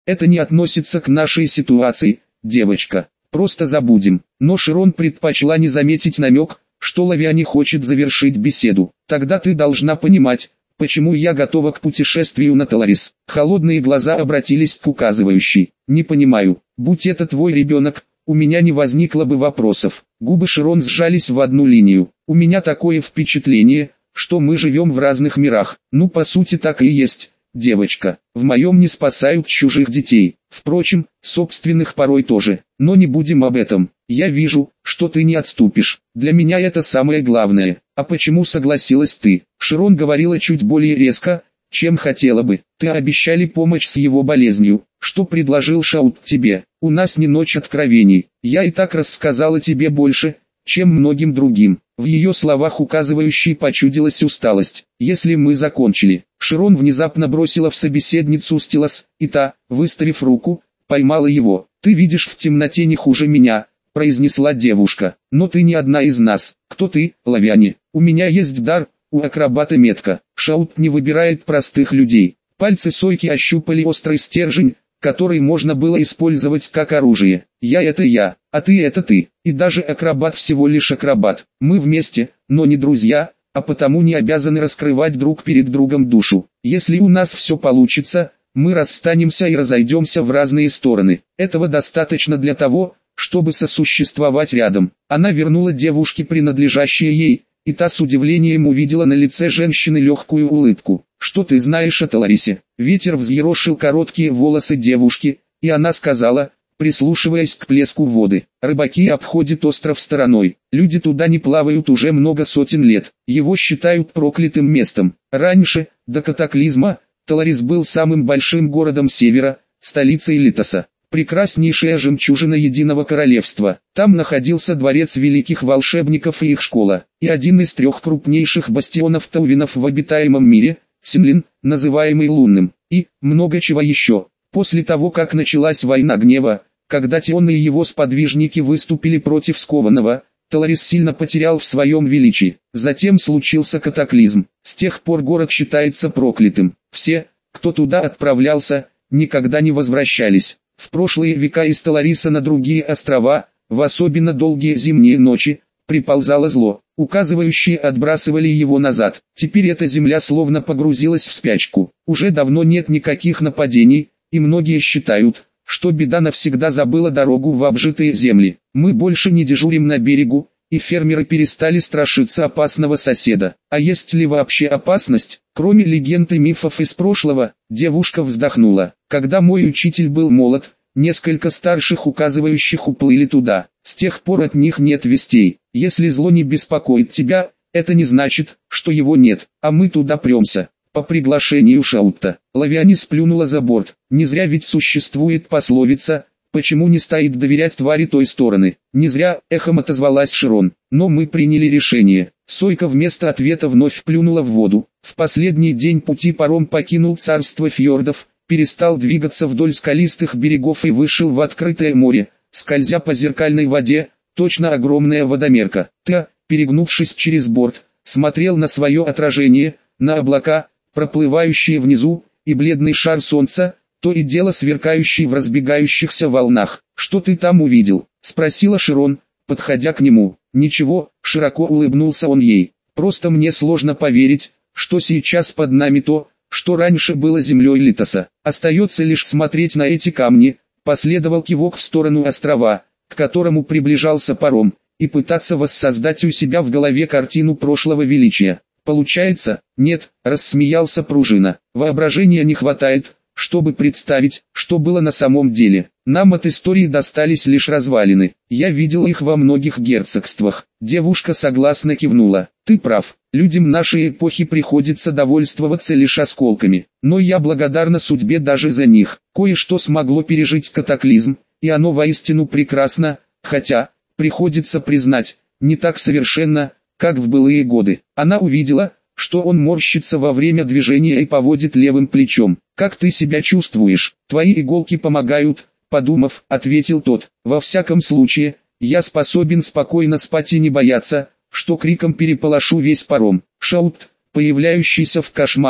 Это не относится к нашей ситуации, девочка. Просто забудем. Но Широн предпочла не заметить намек, что Лавиане хочет завершить беседу. Тогда ты должна понимать, почему я готова к путешествию на Таларис. Холодные глаза обратились к указывающей. Не понимаю, будь это твой ребенок, у меня не возникло бы вопросов. Губы Широн сжались в одну линию. У меня такое впечатление, что мы живем в разных мирах. Ну, по сути так и есть, девочка. В моем не спасают чужих детей. Впрочем, собственных порой тоже. Но не будем об этом. Я вижу, что ты не отступишь. Для меня это самое главное. А почему согласилась ты? Широн говорила чуть более резко, чем хотела бы. Ты обещали помочь с его болезнью. Что предложил Шаут тебе? У нас не ночь откровений. Я и так рассказала тебе больше, чем многим другим. В ее словах указывающей почудилась усталость. Если мы закончили. Широн внезапно бросила в собеседницу стилос, и та, выставив руку, поймала его. Ты видишь в темноте не хуже меня, произнесла девушка. Но ты не одна из нас. Кто ты, Лавиане? У меня есть дар, у акробата метка. Шаут не выбирает простых людей. Пальцы Сойки ощупали острый стержень, который можно было использовать как оружие. Я это я, а ты это ты. И даже акробат всего лишь акробат. Мы вместе, но не друзья, а потому не обязаны раскрывать друг перед другом душу. Если у нас все получится, мы расстанемся и разойдемся в разные стороны. Этого достаточно для того, чтобы сосуществовать рядом. Она вернула девушке принадлежащее ей, и та с удивлением увидела на лице женщины легкую улыбку. «Что ты знаешь о Таларисе?» Ветер взъерошил короткие волосы девушки, и она сказала, прислушиваясь к плеску воды. «Рыбаки обходят остров стороной. Люди туда не плавают уже много сотен лет. Его считают проклятым местом. Раньше, до катаклизма, Таларис был самым большим городом севера, столицей Литоса. Прекраснейшая жемчужина единого королевства. Там находился дворец великих волшебников и их школа, и один из 3 крупнейших бастионов таувинов в обитаемом мире, Синлин, называемый Лунным, и много чего еще. После того, как началась война гнева, когда Тион и его сподвижники выступили против скованного, Таларис сильно потерял в своем величии. Затем случился катаклизм. С тех пор город считается проклятым. Все, кто туда отправлялся, никогда не возвращались. В прошлые века из Талариса на другие острова, в особенно долгие зимние ночи, приползало зло. Указывающие отбрасывали его назад. Теперь эта земля словно погрузилась в спячку. Уже давно нет никаких нападений, и многие считают, что беда навсегда забыла дорогу в обжитые земли. Мы больше не дежурим на берегу, и фермеры перестали страшиться опасного соседа. А есть ли вообще опасность, кроме легенд и мифов из прошлого? Девушка вздохнула. Когда мой учитель был молод, несколько старших указывающих уплыли туда. С тех пор от них нет вестей. Если зло не беспокоит тебя, это не значит, что его нет, а мы туда премся. По приглашению Шаутта. Лавиане сплюнула за борт. Не зря ведь существует пословица, почему не стоит доверять твари той стороны. Не зря, эхом отозвалась Широн. Но мы приняли решение. Сойка вместо ответа вновь плюнула в воду. В последний день пути паром покинул царство фьордов, перестал двигаться вдоль скалистых берегов и вышел в открытое море, скользя по зеркальной воде, точно огромная водомерка. Та, перегнувшись через борт, смотрел на свое отражение, на облака, проплывающие внизу, и бледный шар солнца, то и дело сверкающий в разбегающихся волнах. «Что ты там увидел?» — спросила Широн, подходя к нему. «Ничего», — широко улыбнулся он ей. «Просто мне сложно поверить, что сейчас под нами то, что раньше было землей Литоса. Остается лишь смотреть на эти камни», — последовал кивок в сторону острова, к которому приближался паром, и пытаться воссоздать у себя в голове картину прошлого величия. «Получается?» «Нет», — рассмеялся Пружина. «Воображения не хватает, чтобы представить, что было на самом деле. Нам от истории достались лишь развалины. Я видел их во многих герцогствах». Девушка согласно кивнула. «Ты прав, людям нашей эпохи приходится довольствоваться лишь осколками. Но я благодарна судьбе даже за них. Кое-что смогло пережить катаклизм, и оно воистину прекрасно, хотя, приходится признать, не так совершенно, как в былые годы». Она увидела, что он морщится во время движения и поводит левым плечом. «Как ты себя чувствуешь? Твои иголки помогают», — подумав, ответил тот. «Во всяком случае, я способен спокойно спать и не бояться, что криком переполошу весь паром». Шаут, появляющийся в кошмарах,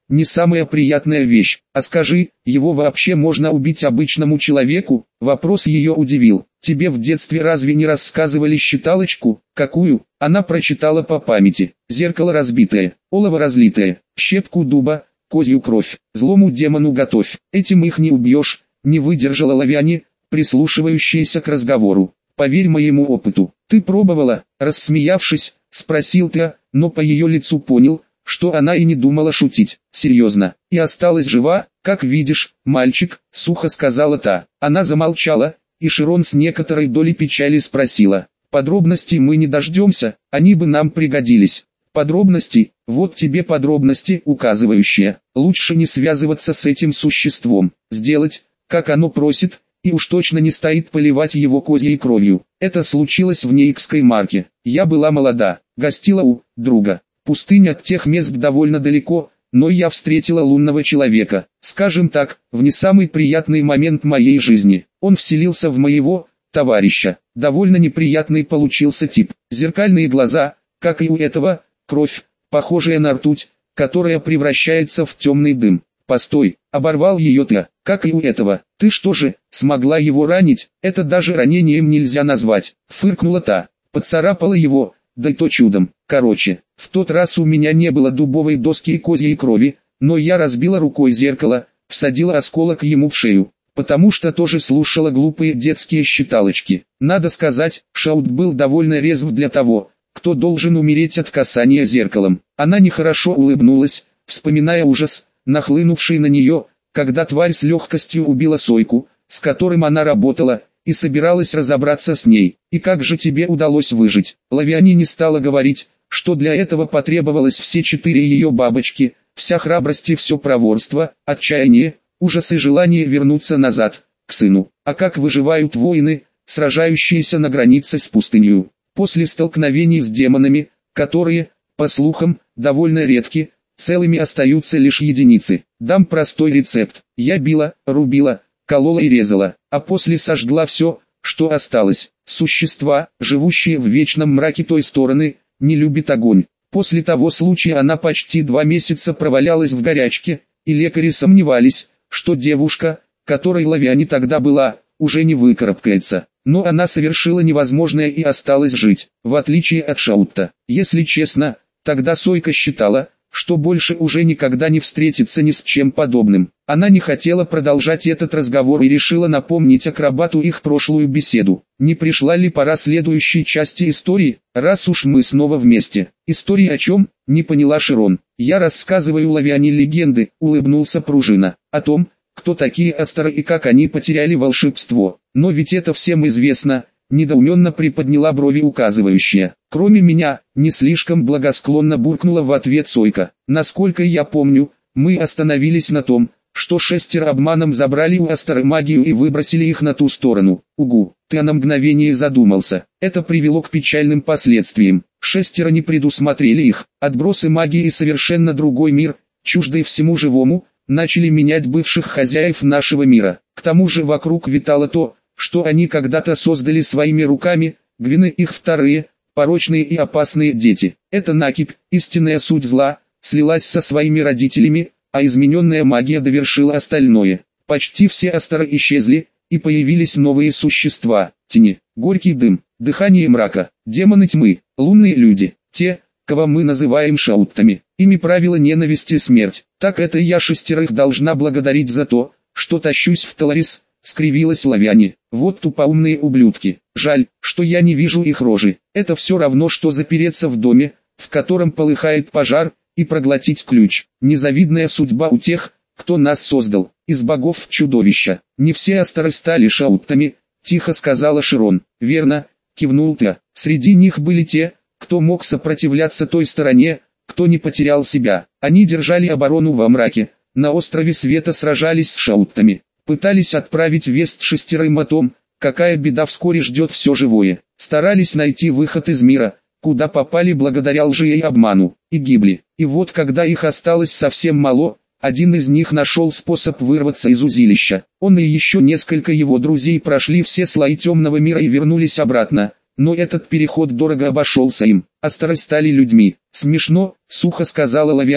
не самая приятная вещь. А скажи, его вообще можно убить обычному человеку? Вопрос ее удивил. Тебе в детстве разве не рассказывали считалочку? Какую? Она прочитала по памяти. Зеркало разбитое, олово разлитое, щепку дуба, козью кровь. Злому демону готовь. Этим их не убьешь, не выдержала Лавиане, прислушивающаяся к разговору. Поверь моему опыту. Ты пробовала? Рассмеявшись, спросил Теа, но по ее лицу понял, что она и не думала шутить. Серьезно. И осталась жива, как видишь, мальчик, сухо сказала та. Она замолчала, и Широн с некоторой долей печали спросила. Подробностей мы не дождемся, они бы нам пригодились. Подробности, вот тебе подробности, указывающие. Лучше не связываться с этим существом. Сделать, как оно просит, и уж точно не стоит поливать его козьей кровью. Это случилось в Нейкской марке. Я была молода, гостила у друга. Пустыня от тех мест довольно далеко, но я встретила лунного человека. Скажем так, в не самый приятный момент моей жизни. Он вселился в моего товарища. Довольно неприятный получился тип. Зеркальные глаза, как и у этого, кровь, похожая на ртуть, которая превращается в темный дым. Постой, оборвал ее Теа, как и у этого. Ты что же, смогла его ранить? Это даже ранением нельзя назвать. Фыркнула та, поцарапала его, да и то чудом. Короче, в тот раз у меня не было дубовой доски и козьей крови, но я разбила рукой зеркало, всадила осколок ему в шею, потому что тоже слушала глупые детские считалочки. Надо сказать, Шаут был довольно резв для того, кто должен умереть от касания зеркалом. Она нехорошо улыбнулась, вспоминая ужас, нахлынувший на нее, когда тварь с легкостью убила Сойку, с которым она работала, и собиралась разобраться с ней. И как же тебе удалось выжить? Лавиане не стала говорить, что для этого потребовалось все 4 ее бабочки, вся храбрость и все проворство, отчаяние, ужас и желание вернуться назад, к сыну. А как выживают воины, сражающиеся на границе с пустынью, после столкновений с демонами, которые, по слухам, довольно редки, целыми остаются лишь единицы. Дам простой рецепт. Я била, рубила, колола и резала, а после сожгла все, что осталось. Существа, живущие в вечном мраке той стороны, не любят огонь. После того случая она почти 2 месяца провалялась в горячке, и лекари сомневались, что девушка, которой Лавиане тогда была, уже не выкарабкается. Но она совершила невозможное и осталась жить, в отличие от Шаутта. Если честно, тогда Сойка считала, что больше уже никогда не встретится ни с чем подобным. Она не хотела продолжать этот разговор и решила напомнить акробату их прошлую беседу. Не пришла ли пора следующей части истории, раз уж мы снова вместе? История о чем? Не поняла Широн. Я рассказываю Лавиане легенды, улыбнулся Пружина. О том, кто такие Астеры и как они потеряли волшебство. Но ведь это всем известно. Недоуменно приподняла брови указывающая. Кроме меня, не слишком благосклонно буркнула в ответ Сойка. Насколько я помню, мы остановились на том, что 6 обманом забрали у Астеры магию и выбросили их на ту сторону. Угу, ты на мгновение задумался. Это привело к печальным последствиям. 6 не предусмотрели их. Отбросы магии и совершенно другой мир, чуждый всему живому, начали менять бывших хозяев нашего мира. К тому же вокруг витало то, что они когда-то создали своими руками, Гвины их вторые, порочные и опасные дети. Эта накипь, истинная суть зла, слилась со своими родителями, а измененная магия довершила остальное. Почти все Астеры исчезли, и появились новые существа, тени, горький дым, дыхание мрака, демоны тьмы, лунные люди, те, кого мы называем шауттами. Ими правила ненависть и смерть. Так это я 6 должна благодарить за то, что тащусь в Таларис. Скривилась Лавиане. Вот тупоумные ублюдки. Жаль, что я не вижу их рожи. Это все равно, что запереться в доме, в котором полыхает пожар, и проглотить ключ. Незавидная судьба у тех, кто нас создал. Из богов в чудовища. Не все Астеры стали шауттами, тихо сказала Широн. Верно, кивнул Теа. Среди них были те, кто мог сопротивляться той стороне, кто не потерял себя. Они держали оборону во мраке. На острове Света сражались с шауттами. Пытались отправить весть 6 о том, какая беда вскоре ждет все живое. Старались найти выход из мира, куда попали благодаря лжи и обману, и гибли. И вот когда их осталось совсем мало, один из них нашел способ вырваться из узилища. Он и еще несколько его друзей прошли все слои темного мира и вернулись обратно. Но этот переход дорого обошелся им. Астеры стали людьми. Смешно, сухо сказала Лавиане,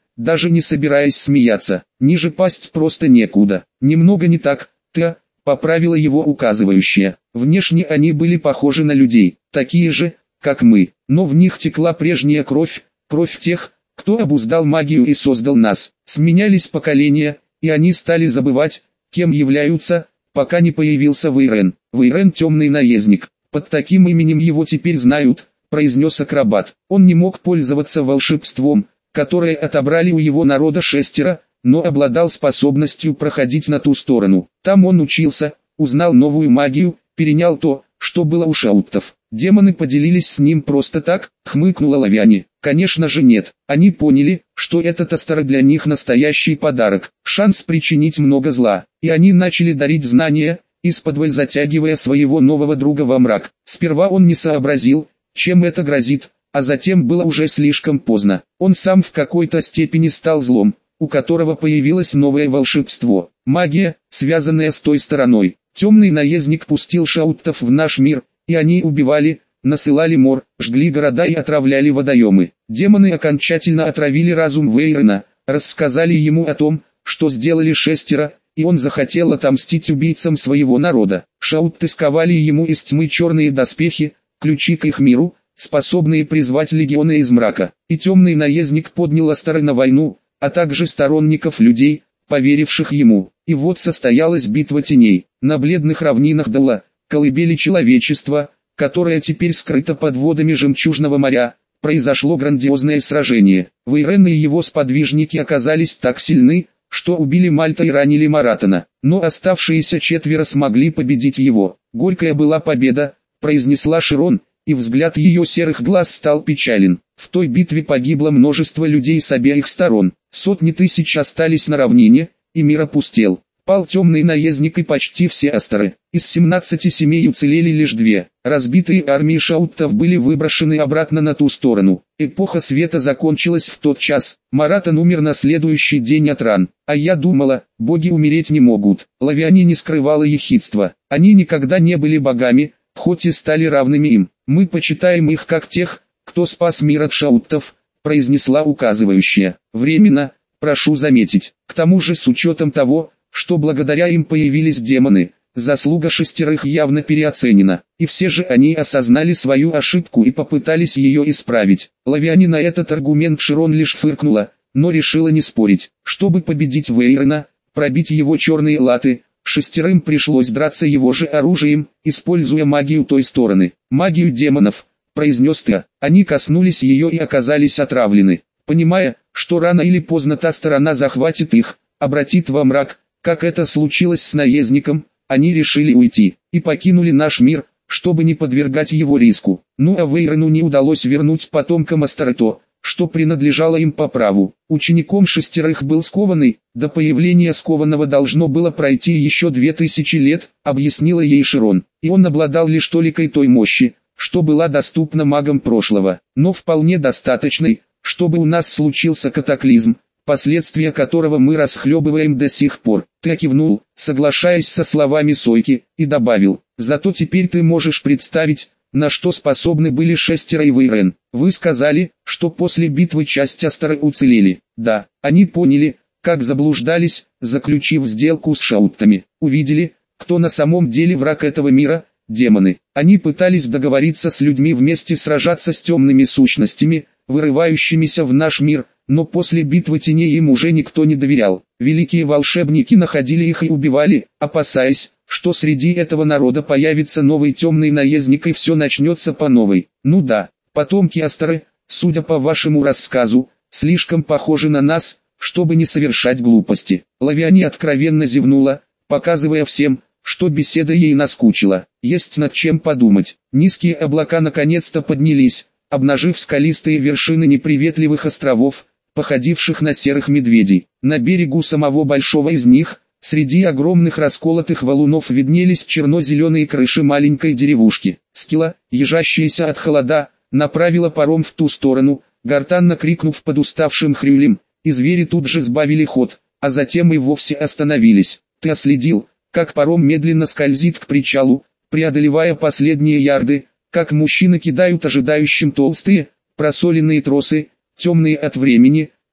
даже не собираясь смеяться. Ниже пасть просто некуда. Немного не так, поправила его указывающая. Внешне они были похожи на людей, такие же, как мы, но в них текла прежняя кровь, кровь тех, кто обуздал магию и создал нас. Сменялись поколения, и они стали забывать, кем являются, пока не появился Вейрен. Вейрен — темный наездник. Под таким именем его теперь знают, произнес акробат. Он не мог пользоваться волшебством, которое отобрали у его народа 6, но обладал способностью проходить на ту сторону. Там он учился, узнал новую магию, перенял то, что было у шауттов. Демоны поделились с ним просто так, хмыкнула Лавиане. Конечно же нет, они поняли, что этот Астар для них настоящий подарок, шанс причинить много зла, и они начали дарить знания, исподволь затягивая своего нового друга во мрак. Сперва он не сообразил, чем это грозит, а затем было уже слишком поздно. Он сам в какой-то степени стал злом, у которого появилось новое волшебство, магия, связанная с той стороной. Темный наездник пустил шауттов в наш мир, и они убивали, насылали мор, жгли города и отравляли водоемы. Демоны окончательно отравили разум Вейрена, рассказали ему о том, что сделали 6, и он захотел отомстить убийцам своего народа. Шаутты сковали ему из тьмы черные доспехи, ключи к их миру, способные призвать легионы из мрака. И темный наездник поднял Астара на войну, а также сторонников людей, поверивших ему. И вот состоялась битва теней. На бледных равнинах Дала, колыбели человечества, которое теперь скрыто под водами Жемчужного моря, произошло грандиозное сражение. Вейрен и его сподвижники оказались так сильны, что убили Мальта и ранили Маратона, но оставшиеся 4 смогли победить его. Горькая была победа, произнесла Широн, и взгляд ее серых глаз стал печален. В той битве погибло множество людей с обеих сторон, сотни тысяч остались на равнине, и мир опустел. Пал темный наездник и почти все Астары. Из 17 семей уцелели лишь 2. Разбитые армии шауттов были выброшены обратно на ту сторону. Эпоха света закончилась в тот час. Маратон умер на следующий день от ран. А я думала, боги умереть не могут. Лавиане не скрывала ехидства. Они никогда не были богами, хоть и стали равными им. Мы почитаем их как тех, кто спас мир от шауттов, произнесла указывающая. Временно, прошу заметить. К тому же с учетом того, что благодаря им появились демоны, заслуга 6 явно переоценена, и все же они осознали свою ошибку и попытались ее исправить. Лавиане на этот аргумент Широн лишь фыркнула, но решила не спорить. Чтобы победить Вейрена, пробить его черные латы, 6 пришлось драться его же оружием, используя магию той стороны. Магию демонов, произнес Теа. Они коснулись ее и оказались отравлены. Понимая, что рано или поздно та сторона захватит их, обратит во мрак, как это случилось с наездником, они решили уйти, и покинули наш мир, чтобы не подвергать его риску. Ну а Вейрену не удалось вернуть потомкам Астары то, что принадлежало им по праву. Учеником 6 был скованный, до появления скованного должно было пройти еще 2000 лет, объяснила ей Широн, и он обладал лишь толикой той мощи, что была доступна магам прошлого, но вполне достаточной, чтобы у нас случился катаклизм, последствия которого мы расхлебываем до сих пор. Ты кивнул, соглашаясь со словами Сойки, и добавил, зато теперь ты можешь представить, на что способны были 6 и Вейрен. Вы сказали, что после битвы часть Астары уцелели. Да, они поняли, как заблуждались, заключив сделку с шауттами. Увидели, кто на самом деле враг этого мира, демоны. Они пытались договориться с людьми вместе сражаться с темными сущностями, вырывающимися в наш мир, но после битвы теней им уже никто не доверял. Великие волшебники находили их и убивали, опасаясь, что среди этого народа появится новый темный наездник и все начнется по новой. Ну да, потомки Астары, судя по вашему рассказу, слишком похожи на нас, чтобы не совершать глупости. Лавиане откровенно зевнула, показывая всем, что беседа ей наскучила. Есть над чем подумать. Низкие облака наконец-то поднялись, обнажив скалистые вершины неприветливых островов, походивших на серых медведей. На берегу самого большого из них, среди огромных расколотых валунов виднелись черно-зеленые крыши маленькой деревушки. Скила, ежащаяся от холода, направила паром в ту сторону, гортанно крикнув под уставшим хрюлем, и звери тут же сбавили ход, а затем и вовсе остановились. Ты следил, как паром медленно скользит к причалу, преодолевая последние ярды, как мужчины кидают ожидающим толстые, просоленные тросы, темные от времени,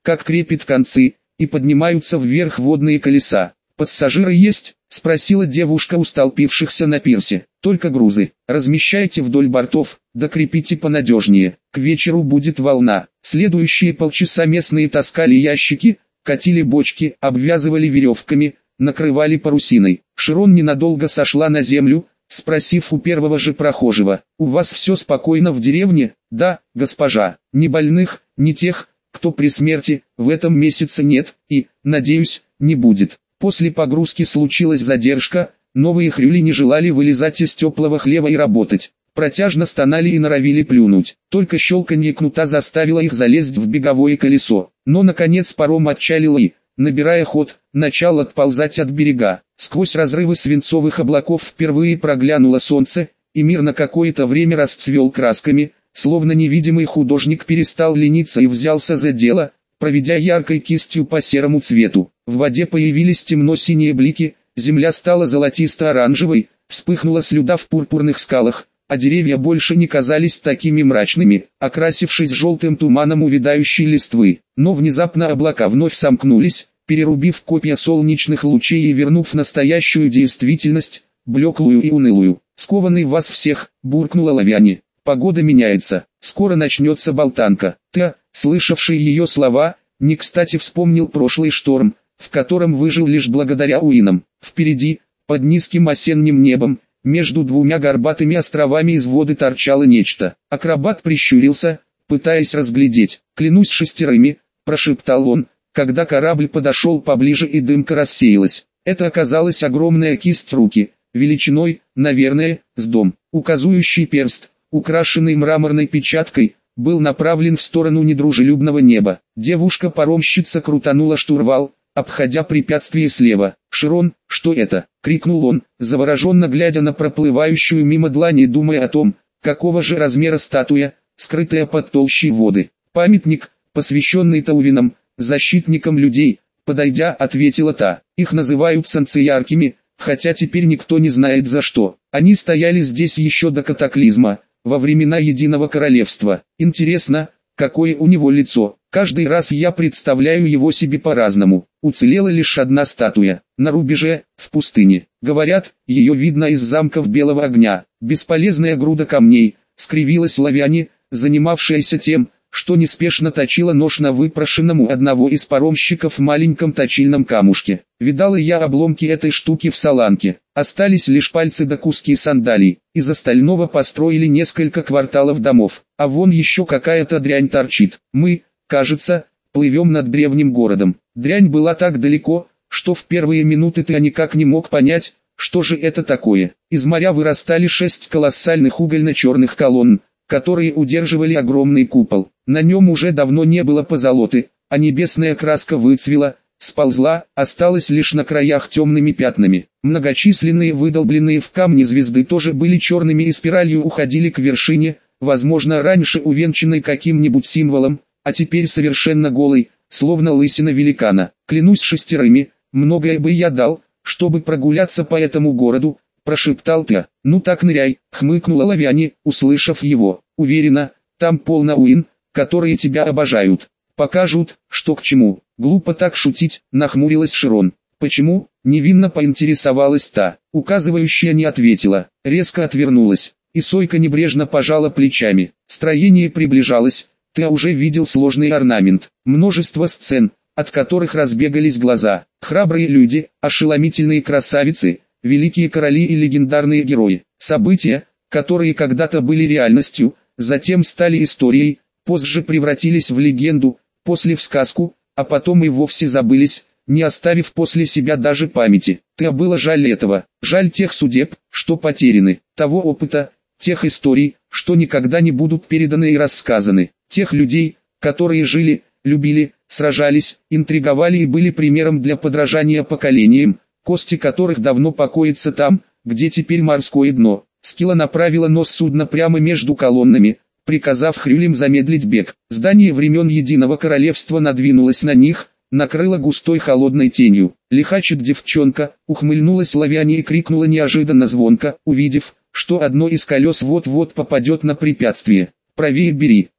как крепит концы, и поднимаются вверх водные колеса. «Пассажиры есть?» — спросила девушка у столпившихся на пирсе. «Только грузы. Размещайте вдоль бортов, да крепите понадежнее. К вечеру будет волна». Следующие полчаса местные таскали ящики, катили бочки, обвязывали веревками, накрывали парусиной. Широн ненадолго сошла на землю, спросив у первого же прохожего: «У вас все спокойно в деревне?» «Да, госпожа. Ни больных, ни тех, кто при смерти, в этом месяце нет, и, надеюсь, не будет». После погрузки случилась задержка, новые хрюли не желали вылезать из теплого хлева и работать. Протяжно стонали и норовили плюнуть. Только щелканье кнута заставило их залезть в беговое колесо. Но наконец паром отчалил и, набирая ход, начал отползать от берега. Сквозь разрывы свинцовых облаков впервые проглянуло солнце, и мир на какое-то время расцвел красками, словно невидимый художник перестал лениться и взялся за дело, проведя яркой кистью по серому цвету. В воде появились темно-синие блики, земля стала золотисто-оранжевой, вспыхнула слюда в пурпурных скалах, а деревья больше не казались такими мрачными, окрасившись желтым туманом увядающей листвы. Но внезапно облака вновь сомкнулись, перерубив копья солнечных лучей и вернув настоящую действительность, блеклую и унылую. «Скованный вас всех», — буркнула Лавиане. «Погода меняется, скоро начнется болтанка». Ты, слышавший ее слова, не кстати вспомнил прошлый шторм, в котором выжил лишь благодаря Уинам. Впереди, под низким осенним небом, между двумя горбатыми островами из воды торчало нечто. Акробат прищурился, пытаясь разглядеть. «Клянусь шестерыми», — прошептал он, когда корабль подошел поближе и дымка рассеялась. Это оказалась огромная кисть руки, величиной, наверное, с дом. Указующий перст, украшенный мраморной печаткой, был направлен в сторону недружелюбного неба. Девушка-паромщица крутанула штурвал, обходя препятствие слева. «Широн, что это?» — крикнул он, завороженно глядя на проплывающую мимо длань и думая о том, какого же размера статуя, скрытая под толщей воды. «Памятник, посвященный таувинам, защитникам людей», — подойдя, ответила та. «Их называют санцияркими, хотя теперь никто не знает за что. Они стояли здесь еще до катаклизма, во времена Единого Королевства. Интересно, какое у него лицо. Каждый раз я представляю его себе по-разному. Уцелела лишь одна статуя, на рубеже, в пустыне. Говорят, ее видно из замков Белого Огня. Бесполезная груда камней», — скривилась Лавиане, занимавшаяся тем, что неспешно точила нож на выпрошенном у одного из паромщиков маленьком точильном камушке. «Видала я обломки этой штуки в Саланке. Остались лишь пальцы да куски сандалий. Из остального построили несколько кварталов домов. А вон еще какая-то дрянь торчит. Мы, кажется, плывем над древним городом». Дрянь была так далеко, что в первые минуты ты никак не мог понять, что же это такое. Из моря вырастали 6 колоссальных угольно-черных колонн, которые удерживали огромный купол. На нем уже давно не было позолоты, а небесная краска выцвела, сползла, осталась лишь на краях темными пятнами. Многочисленные выдолбленные в камне звезды тоже были черными и спиралью уходили к вершине, возможно раньше увенчанной каким-нибудь символом, а теперь совершенно голой, словно лысина великана. «Клянусь шестерыми, многое бы я дал, чтобы прогуляться по этому городу», — прошептал Ты. «Ну так ныряй», — хмыкнула Лавиане, услышав его. «Уверена, там полно Уин, которые тебя обожают. Покажут, что к чему». «Глупо так шутить», — нахмурилась Широн. «Почему?» — невинно поинтересовалась та. Указывающая не ответила, резко отвернулась, и Сойка небрежно пожала плечами. Строение приближалось, Ты уже видел сложный орнамент, множество сцен, от которых разбегались глаза. Храбрые люди, ошеломительные красавицы, великие короли и легендарные герои. События, которые когда-то были реальностью, затем стали историей, позже превратились в легенду, после в сказку, а потом и вовсе забылись, не оставив после себя даже памяти. Ты было жаль этого, жаль тех судеб, что потеряны, того опыта, тех историй, что никогда не будут переданы и рассказаны, тех людей, которые жили, любили, сражались, интриговали и были примером для подражания поколениям, кости которых давно покоятся там, где теперь морское дно. Скилла направила нос судна прямо между колоннами, приказав хрюлям замедлить бег. Здание времен Единого Королевства надвинулось на них, накрыло густой холодной тенью. «Лихачит девчонка», — ухмыльнулась Лавиане и крикнула неожиданно звонко, увидев, что одно из колес вот-вот попадет на препятствие. «Правее бери».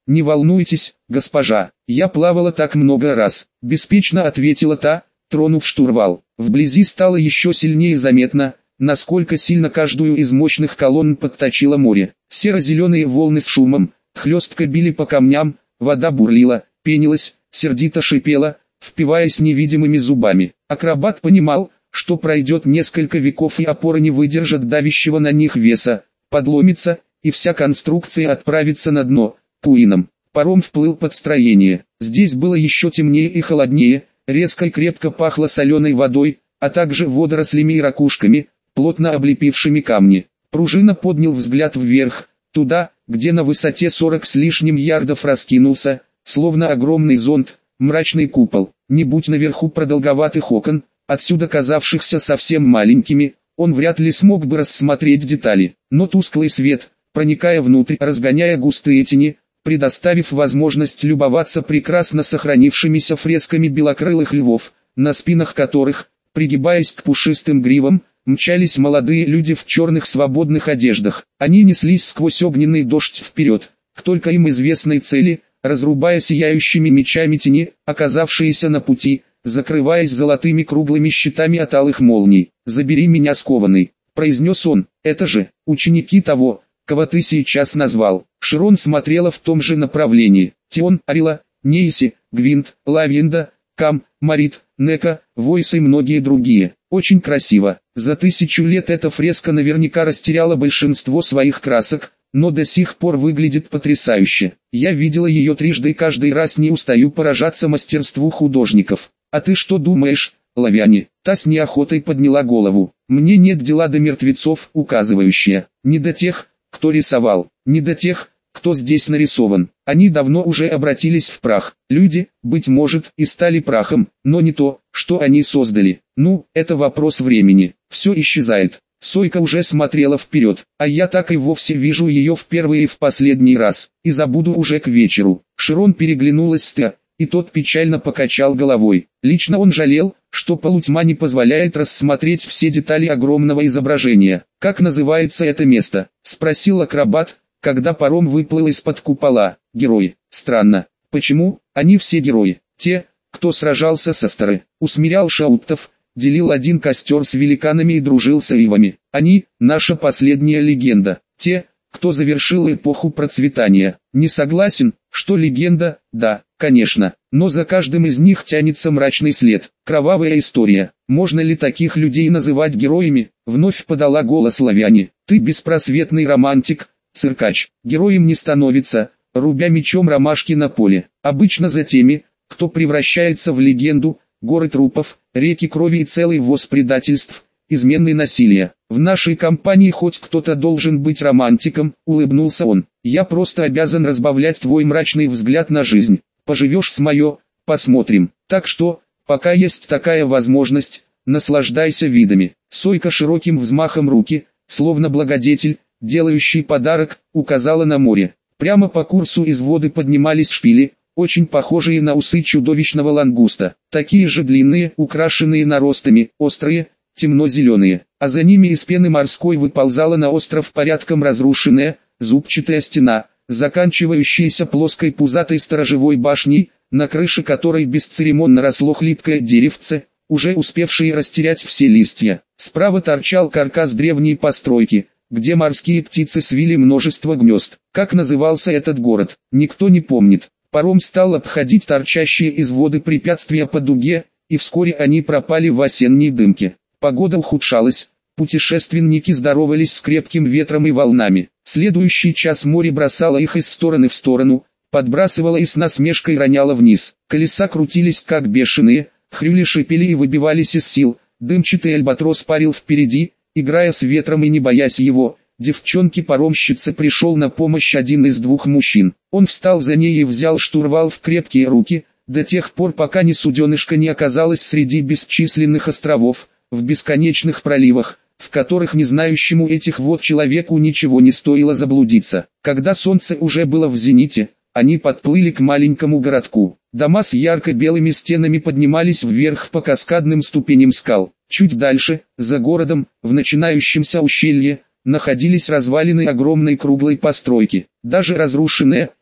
«Не волнуйтесь, госпожа, я плавала так много раз», — беспечно ответила та, тронув штурвал. Вблизи стало еще сильнее заметно, насколько сильно каждую из мощных колонн подточило море. Серо-зеленые волны с шумом, хлестко били по камням, вода бурлила, пенилась, сердито шипела, впиваясь невидимыми зубами. Акробат понимал, что пройдет несколько веков и опора не выдержит давящего на них веса, подломится, и вся конструкция отправится на дно, к руинам. Паром вплыл под строение. Здесь было еще темнее и холоднее, резко и крепко пахло соленой водой, а также водорослями и ракушками, плотно облепившими камни. Пружина поднял взгляд вверх, туда, где на высоте 40 с лишним ярдов раскинулся, словно огромный зонт, мрачный купол. Не будь наверху продолговатых окон, отсюда казавшихся совсем маленькими, он вряд ли смог бы рассмотреть детали. Но тусклый свет, проникая внутрь, разгоняя густые тени, предоставив возможность любоваться прекрасно сохранившимися фресками белокрылых львов, на спинах которых, пригибаясь к пушистым гривам, мчались молодые люди в черных свободных одеждах. Они неслись сквозь огненный дождь вперед, к только им известной цели, разрубая сияющими мечами тени, оказавшиеся на пути, закрываясь золотыми круглыми щитами от алых молний. «Забери меня, скованный», — произнес он, — «это же, ученики того, кого ты сейчас назвал». Широн смотрела в том же направлении. Тион, Арила, Нейси, Гвинт, Лавинда, Кам, Марит, Нека, Войс и многие другие. Очень красиво. За 1000 лет эта фреска наверняка растеряла большинство своих красок, но до сих пор выглядит потрясающе. Я видела ее трижды и каждый раз не устаю поражаться мастерству художников. А ты что думаешь, Лавиане? Та с неохотой подняла голову. Мне нет дела до мертвецов, указывающие. Не до тех, кто рисовал, не до тех, кто здесь нарисован. Они давно уже обратились в прах. Люди, быть может, и стали прахом, но не то, что они создали. Ну, это вопрос времени. Все исчезает. Сойка уже смотрела вперед, а я так и вовсе вижу ее в первый и в последний раз, и забуду уже к вечеру. Широн переглянулась с Тео, и тот печально покачал головой. Лично он жалел, что полутьма не позволяет рассмотреть все детали огромного изображения. «Как называется это место?» — спросил акробат, когда паром выплыл из-под купола. «Герои. Странно. Почему? Они все герои. Те, кто сражался со Старой, усмирял шауттов, делил один костер с великанами и дружил с ивами. Они — наша последняя легенда. Те, кто завершил эпоху процветания. Не согласен, что легенда? Да, конечно. Но за каждым из них тянется мрачный след. Кровавая история. Можно ли таких людей называть героями?» Вновь подала голос Лавиане. «Ты беспросветный романтик, циркач. Героем не становится, рубя мечом ромашки на поле. Обычно за теми, кто превращается в легенду, горы трупов, реки крови и целый воз предательств, измены и насилия. В нашей компании хоть кто-то должен быть романтиком», — улыбнулся он. «Я просто обязан разбавлять твой мрачный взгляд на жизнь. Поживешь с мое, посмотрим. Так что, пока есть такая возможность, наслаждайся видами». Сойка широким взмахом руки, словно благодетель, делающий подарок, указала на море. Прямо по курсу из воды поднимались шпили, очень похожие на усы чудовищного лангуста. Такие же длинные, украшенные наростами, острые, темно-зеленые. А за ними из пены морской выползала на остров порядком разрушенная, зубчатая стена, заканчивающаяся плоской пузатой сторожевой башней, на крыше которой бесцеремонно росло хлипкое деревце, уже успевшие растерять все листья. Справа торчал каркас древней постройки, где морские птицы свили множество гнезд. Как назывался этот город, никто не помнит. Паром стал обходить торчащие из воды препятствия по дуге, и вскоре они пропали в осенней дымке. Погода ухудшалась, путешественники здоровались с крепким ветром и волнами. Следующий час море бросало их из стороны в сторону, подбрасывало и с насмешкой роняло вниз. Колеса крутились как бешеные, хрюли шипели и выбивались из сил. Дымчатый альбатрос парил впереди, играя с ветром и не боясь его. Девчонке-паромщице пришел на помощь один из двух мужчин. Он встал за ней и взял штурвал в крепкие руки, до тех пор пока ни суденышко не оказалось среди бесчисленных островов, в бесконечных проливах, в которых не знающему этих вод человеку ничего не стоило заблудиться. Когда солнце уже было в зените, они подплыли к маленькому городку. Дома с ярко-белыми стенами поднимались вверх по каскадным ступеням скал. Чуть дальше, за городом, в начинающемся ущелье, находились развалины огромной круглой постройки. Даже разрушенная,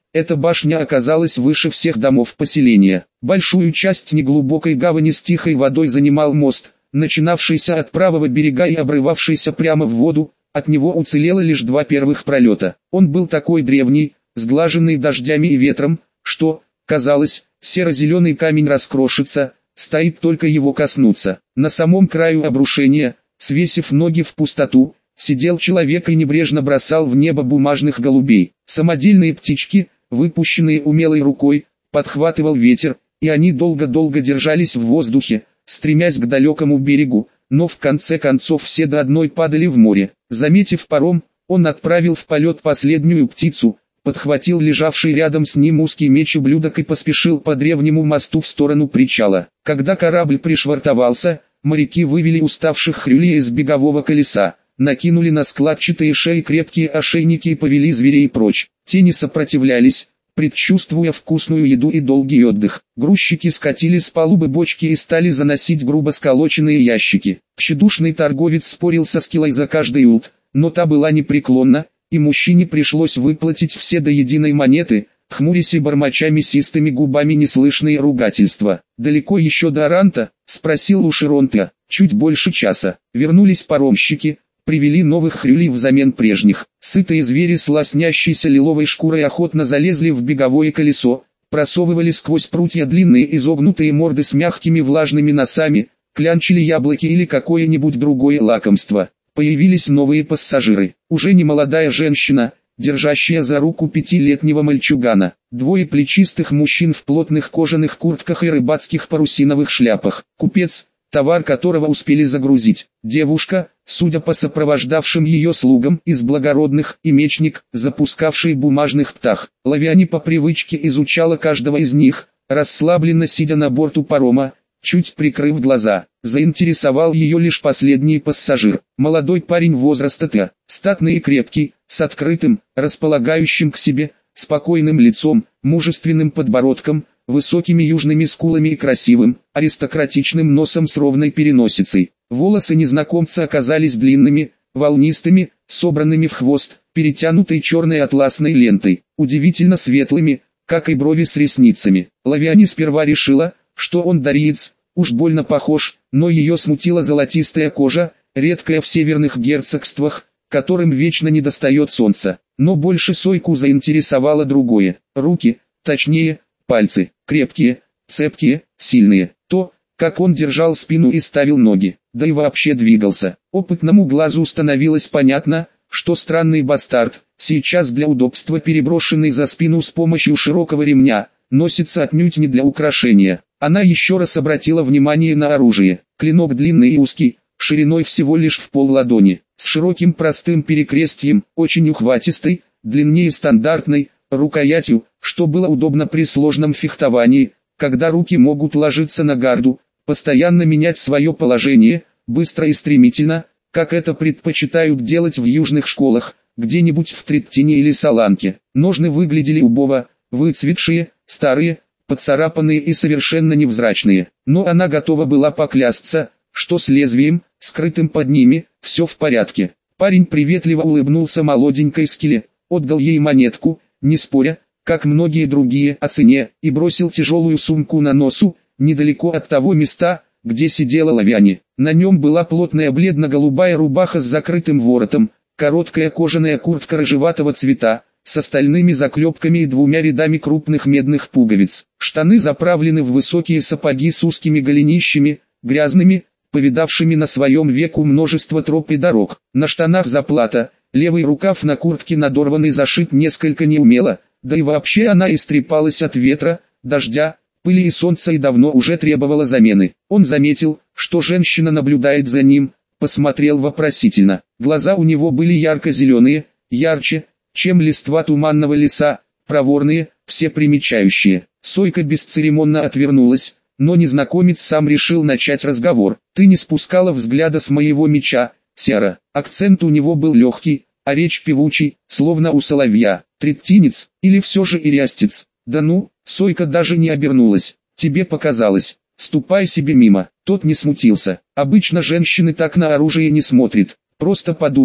эта башня оказалась выше всех домов поселения. Большую часть неглубокой гавани с тихой водой занимал мост, начинавшийся от правого берега и обрывавшийся прямо в воду. От него уцелело лишь два первых пролета. Он был такой древний, сглаженный дождями и ветром, что, казалось, серо-зеленый камень раскрошится, стоит только его коснуться. На самом краю обрушения, свесив ноги в пустоту, сидел человек и небрежно бросал в небо бумажных голубей. Самодельные птички, выпущенные умелой рукой, подхватывал ветер, и они долго-долго держались в воздухе, стремясь к далекому берегу, но в конце концов все до одной падали в море. Заметив паром, он отправил в полет последнюю птицу, подхватил лежавший рядом с ним узкий меч-ублюдок и поспешил по древнему мосту в сторону причала. Когда корабль пришвартовался, моряки вывели уставших хрюлей из бегового колеса, накинули на складчатые шеи крепкие ошейники и повели зверей прочь. Те не сопротивлялись, предчувствуя вкусную еду и долгий отдых. Грузчики скатили с палубы бочки и стали заносить грубо сколоченные ящики. Тщедушный торговец спорил со Скиллой за каждый ут, но та была непреклонна, и мужчине пришлось выплатить все до единой монеты, хмурясь и бормоча мясистыми губами неслышные ругательства. «Далеко еще до Аранта?» — спросил у Широнта. «Чуть больше часа». Вернулись паромщики, привели новых хрюлей взамен прежних. Сытые звери с лоснящейся лиловой шкурой охотно залезли в беговое колесо, просовывали сквозь прутья длинные изогнутые морды с мягкими влажными носами, клянчили яблоки или какое-нибудь другое лакомство. Появились новые пассажиры. Уже не молодая женщина, держащая за руку пятилетнего мальчугана. Двое плечистых мужчин в плотных кожаных куртках и рыбацких парусиновых шляпах. Купец, товар которого успели загрузить. Девушка, судя по сопровождавшим ее слугам из благородных, и мечник, запускавший бумажных птах. Лавиане по привычке изучала каждого из них, расслабленно сидя на борту парома, чуть прикрыв глаза. Заинтересовал ее лишь последний пассажир. Молодой парень возраста Т, статный и крепкий, с открытым, располагающим к себе, спокойным лицом, мужественным подбородком, высокими южными скулами и красивым, аристократичным носом с ровной переносицей. Волосы незнакомца оказались длинными, волнистыми, собранными в хвост, перетянутой черной атласной лентой, удивительно светлыми, как и брови с ресницами. Лавиане сперва решила, что он дариец, уж больно похож, но ее смутила золотистая кожа, редкая в северных герцогствах, которым вечно недостает солнца. Но больше Сойку заинтересовало другое. Руки, точнее, пальцы, крепкие, цепкие, сильные. То, как он держал спину и ставил ноги, да и вообще двигался. Опытному глазу становилось понятно, что странный бастард, сейчас для удобства переброшенный за спину с помощью широкого ремня, носится отнюдь не для украшения. Она еще раз обратила внимание на оружие. Клинок длинный и узкий, шириной всего лишь в полладони, с широким простым перекрестьем, очень ухватистой, длиннее стандартной, рукоятью, что было удобно при сложном фехтовании, когда руки могут ложиться на гарду, постоянно менять свое положение, быстро и стремительно, как это предпочитают делать в южных школах, где-нибудь в Треттине или Саланке. Ножны выглядели убого, выцветшие, старые, поцарапанные и совершенно невзрачные, но она готова была поклясться, что с лезвием, скрытым под ними, все в порядке. Парень приветливо улыбнулся молоденькой Скилле, отдал ей монетку, не споря, как многие другие, о цене, и бросил тяжелую сумку на носу, недалеко от того места, где сидела Лавиане. На нем была плотная бледно-голубая рубаха с закрытым воротом, короткая кожаная куртка рыжеватого цвета, с остальными заклепками и двумя рядами крупных медных пуговиц. Штаны заправлены в высокие сапоги с узкими голенищами, грязными, повидавшими на своем веку множество троп и дорог. На штанах заплата, левый рукав на куртке надорван и зашит несколько неумело, да и вообще она истрепалась от ветра, дождя, пыли и солнца и давно уже требовала замены. Он заметил, что женщина наблюдает за ним, посмотрел вопросительно. Глаза у него были ярко-зеленые, ярче, чем листва туманного леса, проворные, всепримечающие. Сойка бесцеремонно отвернулась, но незнакомец сам решил начать разговор. «Ты не спускала взгляда с моего меча, Сера». Акцент у него был легкий, а речь певучий, словно у соловья. «Треттинец, или все же ириастец?» «Да ну», Сойка даже не обернулась. «Тебе показалось. Ступай себе мимо». Тот не смутился. Обычно женщины так на оружие не смотрят. Просто подумала,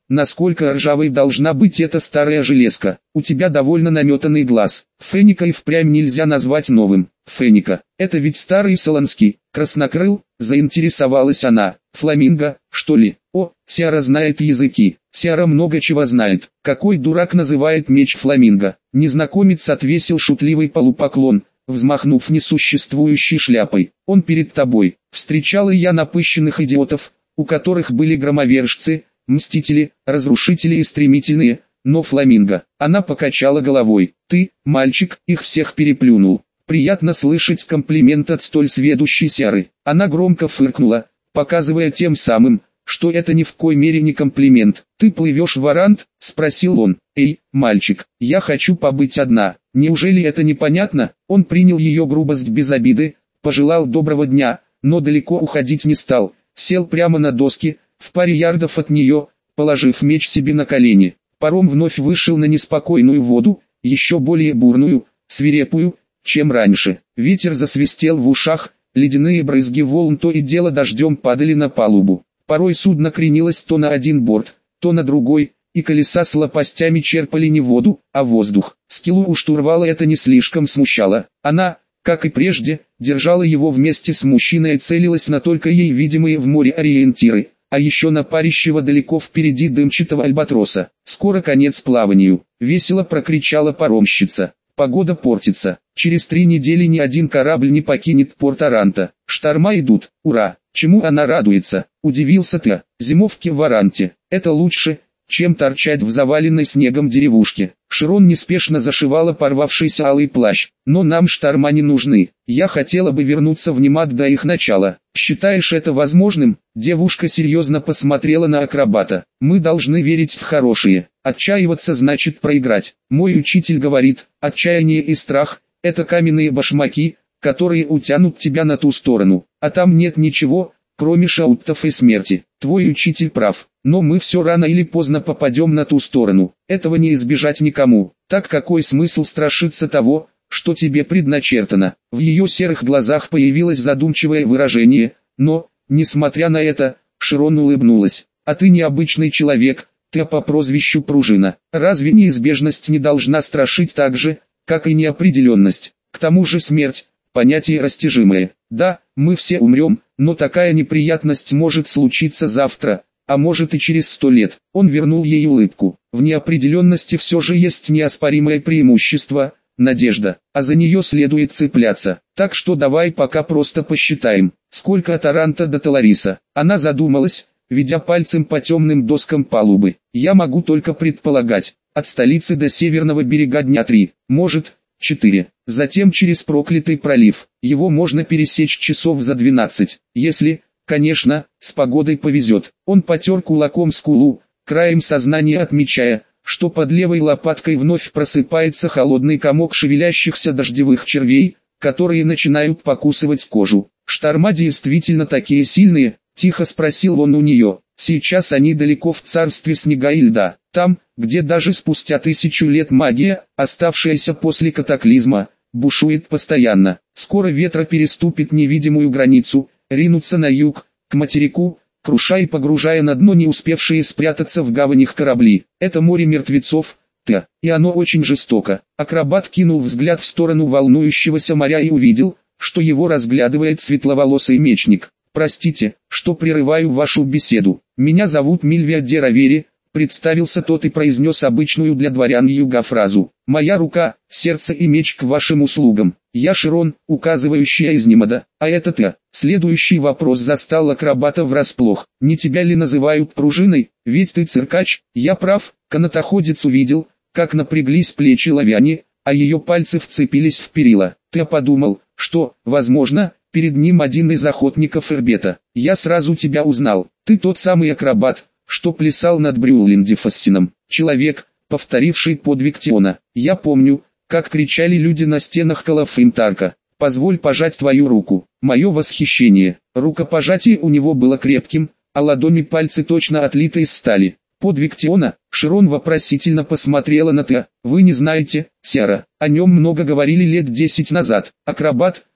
насколько ржавой должна быть эта старая железка. У тебя довольно наметанный глаз. Феника и впрямь нельзя назвать новым. Феника, это ведь старый Солонский, краснокрыл, заинтересовалась она. Фламинго, что ли? О, Сиара знает языки. Сиара много чего знает. Какой дурак называет меч фламинго? Незнакомец отвесил шутливый полупоклон, взмахнув несуществующей шляпой. Он перед тобой. Встречала я напыщенных идиотов, у которых были громовержцы, мстители, разрушители и стремительные, но фламинго. Она покачала головой. Ты, мальчик, их всех переплюнул. Приятно слышать комплимент от столь сведущей Сиары. Она громко фыркнула, показывая тем самым, что это ни в коей мере не комплимент. «Ты плывешь в Арант?» – спросил он. «Эй, мальчик, я хочу побыть одна. Неужели это непонятно?» Он принял ее грубость без обиды, пожелал доброго дня, но далеко уходить не стал. Сел прямо на доски, в паре ярдов от нее, положив меч себе на колени. Паром вновь вышел на неспокойную воду, еще более бурную, свирепую, чем раньше. Ветер засвистел в ушах, ледяные брызги волн то и дело дождем падали на палубу. Порой судно кренилось то на один борт, то на другой, и колеса с лопастями черпали не воду, а воздух. Скиллу у штурвала это не слишком смущало. Она, как и прежде, держала его вместе с мужчиной и целилась на только ей видимые в море ориентиры, а еще на парящего далеко впереди дымчатого альбатроса. «Скоро конец плаванию», — весело прокричала паромщица. «Погода портится. Через 3 недели ни один корабль не покинет порт Аранта. Шторма идут. Ура!» «Чему она радуется?» — удивился Т. «Зимовки в Аранте. Это лучше, чем торчать в заваленной снегом деревушке». Широн неспешно зашивала порвавшийся алый плащ. «Но нам шторма не нужны. Я хотела бы вернуться в Немат до их начала. Считаешь это возможным?» Девушка серьезно посмотрела на акробата. «Мы должны верить в хорошее. Отчаиваться значит проиграть. Мой учитель говорит, отчаяние и страх – это каменные башмаки, которые утянут тебя на ту сторону, а там нет ничего, кроме шауттов и смерти. Твой учитель прав, но мы все рано или поздно попадем на ту сторону. Этого не избежать никому. Так какой смысл страшиться того, что тебе предначертано?» В ее серых глазах появилось задумчивое выражение, но, несмотря на это, Широн улыбнулась. «А ты необычный человек, ты по прозвищу Пружина. Разве неизбежность не должна страшить так же, как и неопределенность? К тому же смерть – понятие растяжимое. Да, мы все умрем, но такая неприятность может случиться завтра, а может и через 100 лет». Он вернул ей улыбку. «В неопределенности все же есть неоспоримое преимущество – надежда, а за нее следует цепляться. Так что давай пока просто посчитаем, сколько от Аранта до Талариса». Она задумалась, ведя пальцем по темным доскам палубы. «Я могу только предполагать, от столицы до северного берега дня 3, может, 4. Затем через проклятый пролив. Его можно пересечь часов за 12, если, конечно, с погодой повезет». Он потер кулаком скулу, краем сознания отмечая, что под левой лопаткой вновь просыпается холодный комок шевелящихся дождевых червей, которые начинают покусывать кожу. «Шторма действительно такие сильные?» — тихо спросил он у нее. «Сейчас они далеко в царстве снега и льда, там, где даже спустя 1000 лет магия, оставшаяся после катаклизма, бушует постоянно. Скоро ветра переступит невидимую границу, ринутся на юг, к материку, круша и погружая на дно не успевшие спрятаться в гаванях корабли. Это море мертвецов, и оно очень жестоко». Акробат кинул взгляд в сторону волнующегося моря и увидел, что его разглядывает светловолосый мечник. «Простите, что прерываю вашу беседу. Меня зовут Мильвия де Равери», — представился тот и произнес обычную для дворян юга фразу. «Моя рука, сердце и меч к вашим услугам. Я Широн, указывающая из Немада, а это Т». Следующий вопрос застал акробата врасплох. «Не тебя ли называют Пружиной? Ведь ты циркач?» «Я прав». Канатоходец увидел, как напряглись плечи Лавиани, а ее пальцы вцепились в перила. Т подумал, что, возможно, перед ним один из охотников Эрбета. «Я сразу тебя узнал. Ты тот самый акробат, что плясал над Брюллиндифассином. Человек, повторивший подвиг Тиона. Я помню, как кричали люди на стенах Калафимтарка. Позволь пожать твою руку». Мое восхищение. Рукопожатие у него было крепким, а ладони пальцы точно отлиты из стали. «Подвиг Тиона?» Широн вопросительно посмотрела на Т. «Вы не знаете, Сиара, о нем много говорили лет 10 назад». Акробат,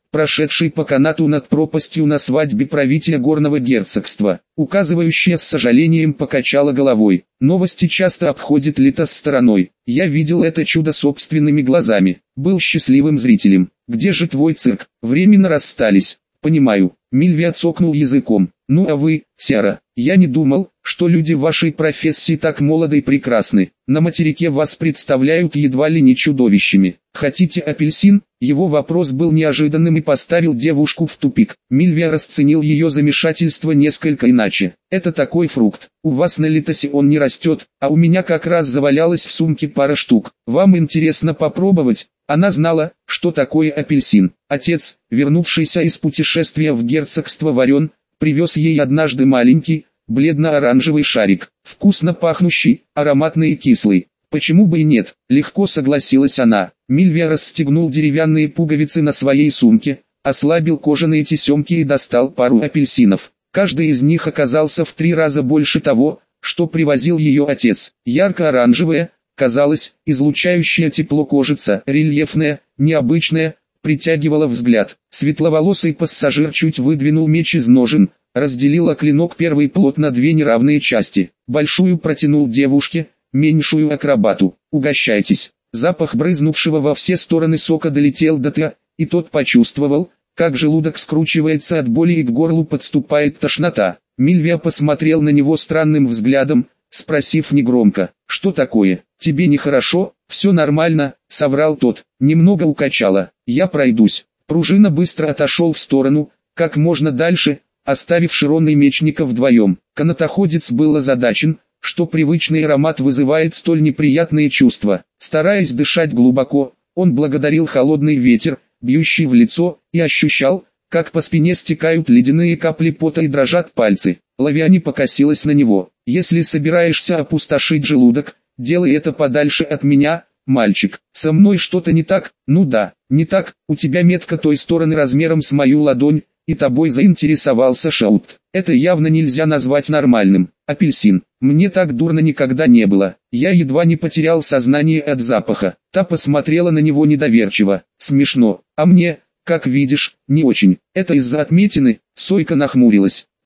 прошедший по канату над пропастью на свадьбе правителя горного герцогства. Указывающая с сожалением покачала головой. Новости часто обходит Литос стороной. Я видел это чудо собственными глазами. Был счастливым зрителем. Где же твой цирк? Временно расстались. Понимаю. Мильвия цокнул языком. Ну а вы, Сяра, я не думал, что люди вашей профессии так молоды и прекрасны. На материке вас представляют едва ли не чудовищами. Хотите апельсин? Его вопрос был неожиданным и поставил девушку в тупик. Мильвия расценил ее замешательство несколько иначе. Это такой фрукт. У вас на Литосе он не растет, а у меня как раз завалялась в сумке пара штук. Вам интересно попробовать? Она знала, что такое апельсин. Отец, вернувшийся из путешествия в герцогство Варен, привез ей однажды маленький, бледно-оранжевый шарик, вкусно пахнущий, ароматный и кислый. Почему бы и нет, легко согласилась она. Мильвия расстегнул деревянные пуговицы на своей сумке, ослабил кожаные тесемки и достал пару апельсинов. Каждый из них оказался в 3 раза больше того, что привозил ее отец. Ярко-оранжевая, казалось, излучающая тепло кожица, рельефная, необычная, притягивала взгляд. Светловолосый пассажир чуть выдвинул меч из ножен, разделила клинок первый плот на 2 неравные части. Большую протянул девушке, меньшую акробату. Угощайтесь. Запах брызнувшего во все стороны сока долетел до Т, и тот почувствовал, как желудок скручивается от боли и к горлу подступает тошнота. Мильвия посмотрел на него странным взглядом, спросив негромко: «Что такое? Тебе нехорошо?» «Все нормально», — соврал тот. Немного укачало. «Я пройдусь». Пружина быстро отошел в сторону, как можно дальше, оставив Широн и Мечника вдвоем. Канатоходец был озадачен, что привычный аромат вызывает столь неприятные чувства. Стараясь дышать глубоко, он благодарил холодный ветер, бьющий в лицо, и ощущал, как по спине стекают ледяные капли пота и дрожат пальцы. Лавиани покосилась на него. «Если собираешься опустошить желудок, делай это подальше от меня, мальчик. Со мной что-то не так?» «Ну да, не так, у тебя метка той стороны размером с мою ладонь, и тобой заинтересовался Шаут. Это явно нельзя назвать нормальным. Апельсин. Мне так дурно никогда не было. Я едва не потерял сознание от запаха». Та посмотрела на него недоверчиво. «Смешно. А мне, как видишь, не очень. Это из-за отметины?» Сойка нахмурилась.